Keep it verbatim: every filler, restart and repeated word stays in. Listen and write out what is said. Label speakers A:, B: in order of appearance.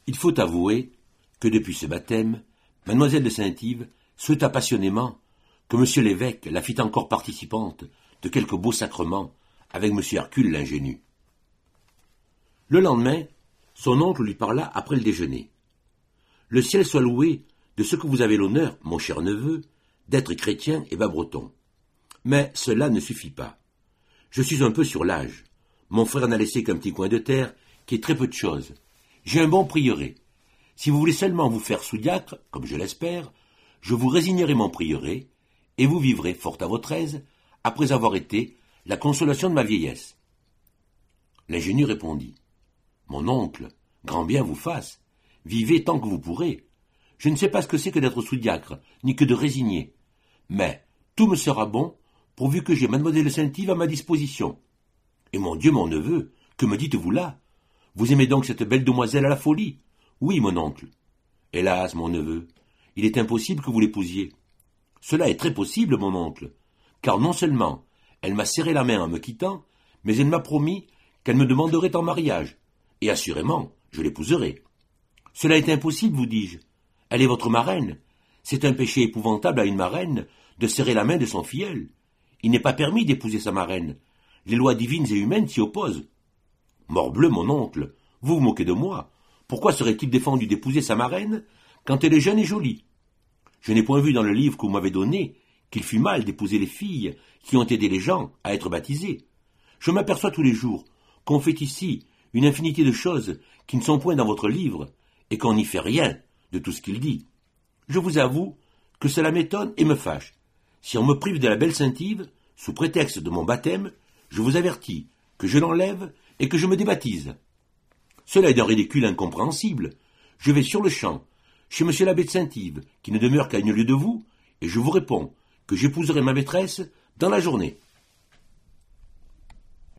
A: Il faut avouer que depuis ce baptême, mademoiselle de Saint-Yves souhaita passionnément que monsieur l'évêque la fît encore participante de quelque beau sacrement avec monsieur Hercule l'ingénu. Le lendemain, son oncle lui parla après le déjeuner. Le ciel soit loué de ce que vous avez l'honneur, mon cher neveu, d'être chrétien et bas-breton. Mais cela ne suffit pas. Je suis un peu sur l'âge. Mon frère n'a laissé qu'un petit coin de terre qui est très peu de chose. J'ai un bon prieuré. Si vous voulez seulement vous faire sous-diacre, comme je l'espère, je vous résignerai mon prieuré, et vous vivrez fort à votre aise, après avoir été la consolation de ma vieillesse. L'ingénu répondit. Mon oncle, grand bien vous fasse, vivez tant que vous pourrez. Je ne sais pas ce que c'est que d'être sous-diacre, ni que de résigner. Mais tout me sera bon, pourvu que j'ai mademoiselle de Saint-Yves à ma disposition. Et mon Dieu, mon neveu, que me dites-vous là? Vous aimez donc cette belle demoiselle à la folie? Oui, mon oncle. Hélas, mon neveu, il est impossible que vous l'épousiez. Cela est très possible, mon oncle, car non seulement elle m'a serré la main en me quittant, mais elle m'a promis qu'elle me demanderait en mariage, et assurément, je l'épouserai. Cela est impossible, vous dis-je. Elle est votre marraine. C'est un péché épouvantable à une marraine de serrer la main de son filleul. Il n'est pas permis d'épouser sa marraine. Les lois divines et humaines s'y opposent. Morbleu, mon oncle, vous vous moquez de moi. Pourquoi serait-il défendu d'épouser sa marraine quand elle est jeune et jolie? Je n'ai point vu dans le livre que vous m'avez donné qu'il fût mal d'épouser les filles qui ont aidé les gens à être baptisés. Je m'aperçois tous les jours qu'on fait ici une infinité de choses qui ne sont point dans votre livre et qu'on n'y fait rien de tout ce qu'il dit. Je vous avoue que cela m'étonne et me fâche. Si on me prive de la belle Saint-Yves, sous prétexte de mon baptême, je vous avertis que je l'enlève et que je me débaptise. Cela est d'un ridicule incompréhensible. Je vais sur le champ, chez monsieur l'abbé de Saint-Yves, qui ne demeure qu'à une lieue de vous, et je vous réponds que j'épouserai ma maîtresse dans la journée.